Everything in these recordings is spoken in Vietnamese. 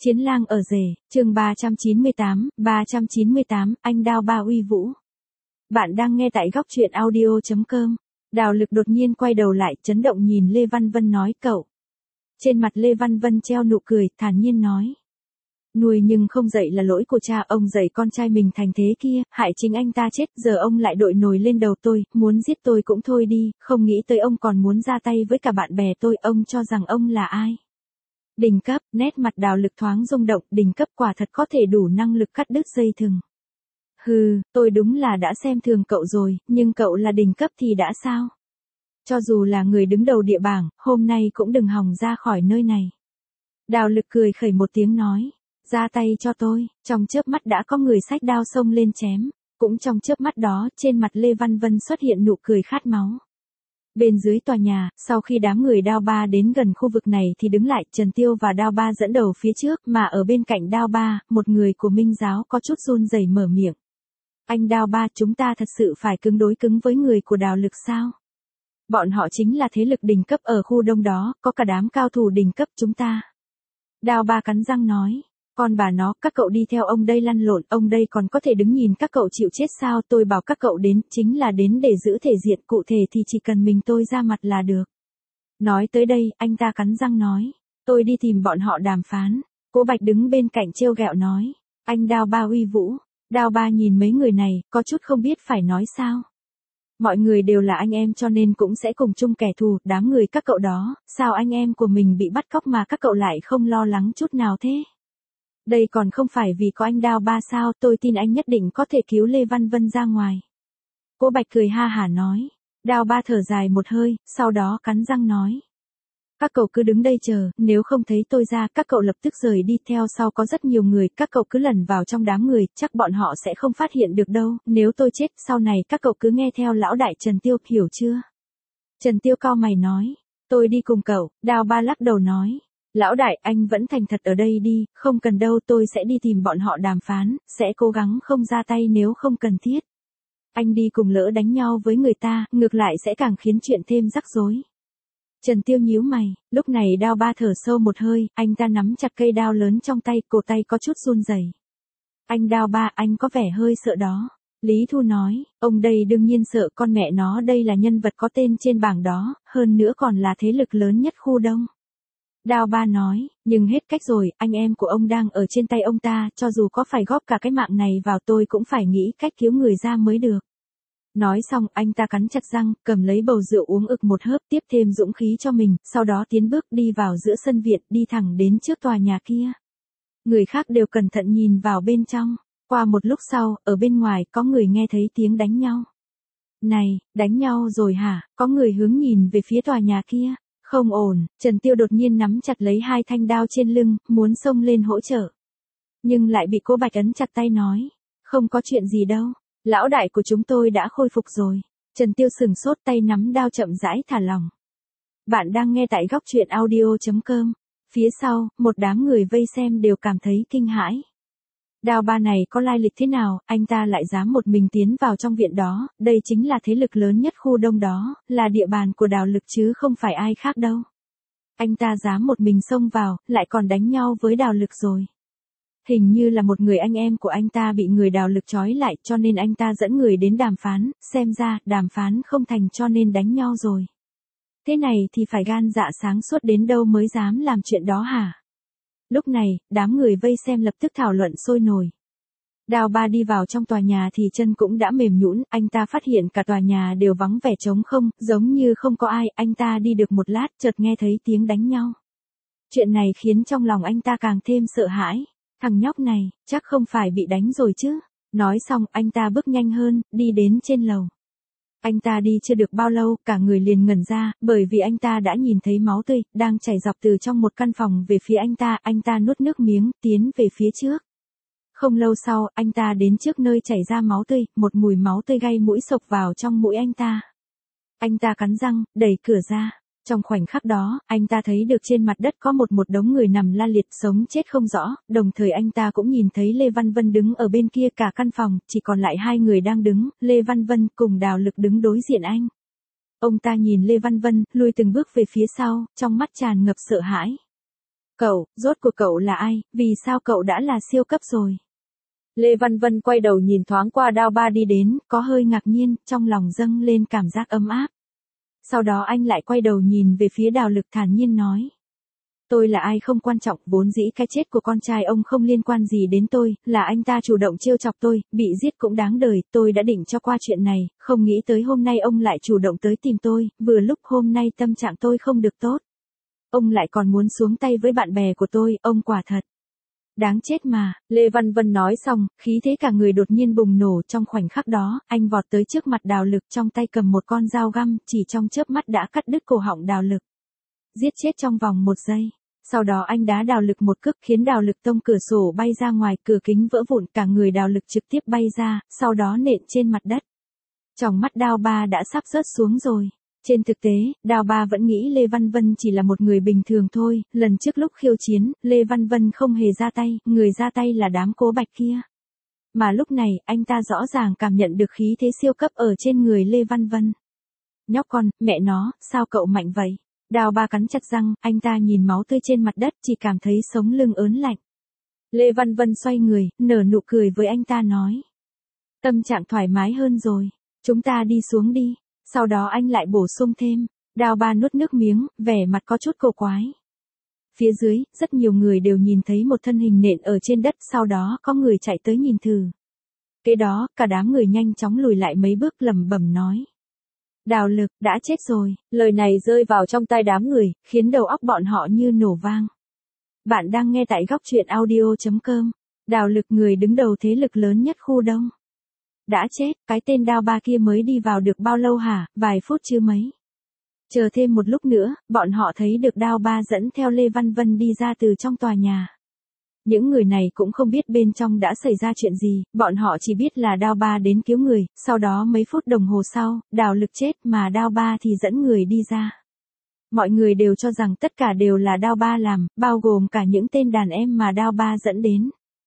Chiến lang ở rể, chương 398, anh Đao Ba uy vũ. Bạn đang nghe tại góc truyện audio.com. Đào Lực đột nhiên quay đầu lại, chấn động nhìn Lê Văn Vân nói cậu. Trên mặt Lê Văn Vân treo nụ cười, thản nhiên nói. Nuôi nhưng không dạy là lỗi của cha, ông dạy con trai mình thành thế kia, hại chính anh ta chết, giờ ông lại đội nổi lên đầu tôi, muốn giết tôi cũng thôi đi, không nghĩ tới ông còn muốn ra tay với cả bạn bè tôi, ông cho rằng ông là ai? Đình Cấp, nét mặt Đào Lực thoáng rung động, Đình Cấp quả thật có thể đủ năng lực cắt đứt dây thừng. Hừ, tôi đúng là đã xem thường cậu rồi, nhưng cậu là Đình Cấp thì đã sao? Cho dù là người đứng đầu địa bảng, hôm nay cũng đừng hòng ra khỏi nơi này. Đào Lực cười khẩy một tiếng nói, ra tay cho tôi, trong chớp mắt đã có người xách đao xông lên chém, cũng trong chớp mắt đó, trên mặt Lê Văn Vân xuất hiện nụ cười khát máu. Bên dưới tòa nhà, sau khi đám người Đao Ba đến gần khu vực này thì đứng lại, Trần Tiêu và Đao Ba dẫn đầu phía trước, mà ở bên cạnh Đao Ba, một người của Minh Giáo có chút run rẩy mở miệng. Anh Đao Ba, chúng ta thật sự phải cứng đối cứng với người của Đào Lực sao? Bọn họ chính là thế lực đỉnh cấp ở khu đông đó, có cả đám cao thủ đỉnh cấp chúng ta. Đao Ba cắn răng nói. Con bà nó, các cậu đi theo ông đây lăn lộn, ông đây còn có thể đứng nhìn các cậu chịu chết sao? Tôi bảo các cậu đến, chính là đến để giữ thể diện, cụ thể thì chỉ cần mình tôi ra mặt là được. Nói tới đây, anh ta cắn răng nói, tôi đi tìm bọn họ đàm phán. Cố Bạch đứng bên cạnh trêu ghẹo nói, anh Đao Ba uy vũ. Đao Ba nhìn mấy người này, có chút không biết phải nói sao. Mọi người đều là anh em cho nên cũng sẽ cùng chung kẻ thù, đám người các cậu đó, sao anh em của mình bị bắt cóc mà các cậu lại không lo lắng chút nào thế? Đây còn không phải vì có anh Đao Ba sao, tôi tin anh nhất định có thể cứu Lê Văn Vân ra ngoài. Cố Bạch cười ha hả nói. Đao Ba thở dài một hơi, sau đó cắn răng nói. Các cậu cứ đứng đây chờ, nếu không thấy tôi ra, các cậu lập tức rời đi, theo sau có rất nhiều người, các cậu cứ lẩn vào trong đám người, chắc bọn họ sẽ không phát hiện được đâu, nếu tôi chết, sau này các cậu cứ nghe theo lão đại Trần Tiêu, hiểu chưa? Trần Tiêu cau mày nói, tôi đi cùng cậu. Đao Ba lắc đầu nói. Lão đại, anh vẫn thành thật ở đây đi, không cần đâu, tôi sẽ đi tìm bọn họ đàm phán, sẽ cố gắng không ra tay nếu không cần thiết. Anh đi cùng lỡ đánh nhau với người ta, ngược lại sẽ càng khiến chuyện thêm rắc rối. Trần Tiêu nhíu mày, lúc này Đao Ba thở sâu một hơi, anh ta nắm chặt cây đao lớn trong tay, cổ tay có chút run rẩy. Anh Đao Ba, anh có vẻ hơi sợ đó. Lý Thu nói, ông đây đương nhiên sợ, con mẹ nó đây là nhân vật có tên trên bảng đó, hơn nữa còn là thế lực lớn nhất khu đông. Đao Ba nói, nhưng hết cách rồi, anh em của ông đang ở trên tay ông ta, cho dù có phải góp cả cái mạng này vào tôi cũng phải nghĩ cách cứu người ra mới được. Nói xong, anh ta cắn chặt răng, cầm lấy bầu rượu uống ực một hớp, tiếp thêm dũng khí cho mình, sau đó tiến bước đi vào giữa sân viện, đi thẳng đến trước tòa nhà kia. Người khác đều cẩn thận nhìn vào bên trong. Qua một lúc sau, ở bên ngoài có người nghe thấy tiếng đánh nhau. Này, đánh nhau rồi hả? Có người hướng nhìn về phía tòa nhà kia. Không ổn, Trần Tiêu đột nhiên nắm chặt lấy hai thanh đao trên lưng, muốn xông lên hỗ trợ. Nhưng lại bị Cố Bạch ấn chặt tay nói. Không có chuyện gì đâu, lão đại của chúng tôi đã khôi phục rồi. Trần Tiêu sừng sốt, tay nắm đao chậm rãi thả lỏng. Bạn đang nghe tại góc truyện audio.com. Phía sau, một đám người vây xem đều cảm thấy kinh hãi. Đao Ba này có lai lịch thế nào, anh ta lại dám một mình tiến vào trong viện đó, đây chính là thế lực lớn nhất khu đông đó, là địa bàn của Đào Lực chứ không phải ai khác đâu. Anh ta dám một mình xông vào, lại còn đánh nhau với Đào Lực rồi. Hình như là một người anh em của anh ta bị người Đào Lực trói lại, cho nên anh ta dẫn người đến đàm phán, xem ra, đàm phán không thành cho nên đánh nhau rồi. Thế này thì phải gan dạ sáng suốt đến đâu mới dám làm chuyện đó hả? Lúc này, đám người vây xem lập tức thảo luận sôi nổi. Đao Ba đi vào trong tòa nhà thì chân cũng đã mềm nhũn, anh ta phát hiện cả tòa nhà đều vắng vẻ trống không, giống như không có ai, anh ta đi được một lát chợt nghe thấy tiếng đánh nhau. Chuyện này khiến trong lòng anh ta càng thêm sợ hãi, thằng nhóc này, chắc không phải bị đánh rồi chứ. Nói xong, anh ta bước nhanh hơn, đi đến trên lầu. Anh ta đi chưa được bao lâu, cả người liền ngẩn ra, bởi vì anh ta đã nhìn thấy máu tươi, đang chảy dọc từ trong một căn phòng về phía anh ta nuốt nước miếng, tiến về phía trước. Không lâu sau, anh ta đến trước nơi chảy ra máu tươi, một mùi máu tươi gây mũi xộc vào trong mũi anh ta. Anh ta cắn răng, đẩy cửa ra. Trong khoảnh khắc đó, anh ta thấy được trên mặt đất có một đống người nằm la liệt sống chết không rõ, đồng thời anh ta cũng nhìn thấy Lê Văn Vân đứng ở bên kia cả căn phòng, chỉ còn lại hai người đang đứng, Lê Văn Vân cùng Đào Lực đứng đối diện anh. Ông ta nhìn Lê Văn Vân, lùi từng bước về phía sau, trong mắt tràn ngập sợ hãi. Cậu, rốt cuộc cậu là ai, vì sao cậu đã là siêu cấp rồi? Lê Văn Vân quay đầu nhìn thoáng qua Đao Ba đi đến, có hơi ngạc nhiên, trong lòng dâng lên cảm giác ấm áp. Sau đó anh lại quay đầu nhìn về phía Đào Lực thản nhiên nói. Tôi là ai không quan trọng, vốn dĩ cái chết của con trai ông không liên quan gì đến tôi, là anh ta chủ động trêu chọc tôi, bị giết cũng đáng đời, tôi đã định cho qua chuyện này, không nghĩ tới hôm nay ông lại chủ động tới tìm tôi, vừa lúc hôm nay tâm trạng tôi không được tốt. Ông lại còn muốn xuống tay với bạn bè của tôi, ông quả thật. Đáng chết mà, Lê Văn Vân nói xong, khí thế cả người đột nhiên bùng nổ trong khoảnh khắc đó, anh vọt tới trước mặt Đào Lực trong tay cầm một con dao găm, chỉ trong chớp mắt đã cắt đứt cổ họng Đào Lực. Giết chết trong vòng 1 giây. Sau đó anh đá Đào Lực một cước khiến Đào Lực tông cửa sổ bay ra ngoài, cửa kính vỡ vụn, cả người Đào Lực trực tiếp bay ra, sau đó nện trên mặt đất. Trong mắt Đao Ba đã sắp rớt xuống rồi. Trên thực tế, Đao Ba vẫn nghĩ Lê Văn Vân chỉ là một người bình thường thôi, lần trước lúc khiêu chiến, Lê Văn Vân không hề ra tay, người ra tay là đám Cố Bạch kia. Mà lúc này, anh ta rõ ràng cảm nhận được khí thế siêu cấp ở trên người Lê Văn Vân. Nhóc con, mẹ nó, sao cậu mạnh vậy? Đao Ba cắn chặt răng, anh ta nhìn máu tươi trên mặt đất chỉ cảm thấy sống lưng ớn lạnh. Lê Văn Vân xoay người, nở nụ cười với anh ta nói. Tâm trạng thoải mái hơn rồi, chúng ta đi xuống đi. Sau đó anh lại bổ sung thêm, Đao Ba nuốt nước miếng, vẻ mặt có chút cổ quái. Phía dưới, rất nhiều người đều nhìn thấy một thân hình nện ở trên đất, sau đó có người chạy tới nhìn thử. Kế đó, cả đám người nhanh chóng lùi lại mấy bước lẩm bẩm nói. Đào Lực, đã chết rồi, lời này rơi vào trong tai đám người, khiến đầu óc bọn họ như nổ vang. Bạn đang nghe tại góc truyện audio.com, Đào Lực người đứng đầu thế lực lớn nhất khu Đông. Đã chết, cái tên Đao Ba kia mới đi vào được bao lâu hả, vài phút chứ mấy. Chờ thêm một lúc nữa, bọn họ thấy được Đao Ba dẫn theo Lê Văn Vân đi ra từ trong tòa nhà. Những người này cũng không biết bên trong đã xảy ra chuyện gì, bọn họ chỉ biết là Đao Ba đến cứu người, sau đó mấy phút đồng hồ sau, Đào Lực chết mà Đao Ba thì dẫn người đi ra. Mọi người đều cho rằng tất cả đều là Đao Ba làm, bao gồm cả những tên đàn em mà Đao Ba dẫn đến.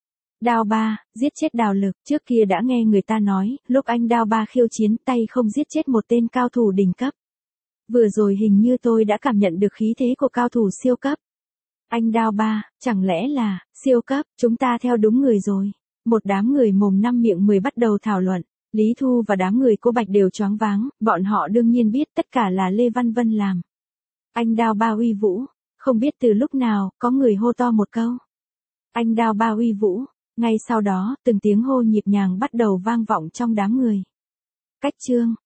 Đao Ba, giết chết Đào Lực, trước kia đã nghe người ta nói, lúc anh Đao Ba khiêu chiến tay không giết chết một tên cao thủ đỉnh cấp. Vừa rồi hình như tôi đã cảm nhận được khí thế của cao thủ siêu cấp. Anh Đao Ba, chẳng lẽ là, siêu cấp, chúng ta theo đúng người rồi. Một đám người mồm năm miệng 10 bắt đầu thảo luận, Lý Thu và đám người Cố Bạch đều choáng váng, bọn họ đương nhiên biết tất cả là Lê Văn Vân làm. Anh Đao Ba uy vũ, không biết từ lúc nào, có người hô to một câu. Anh Đao Ba uy vũ. Ngay sau đó, từng tiếng hô nhịp nhàng bắt đầu vang vọng trong đám người. Cách chương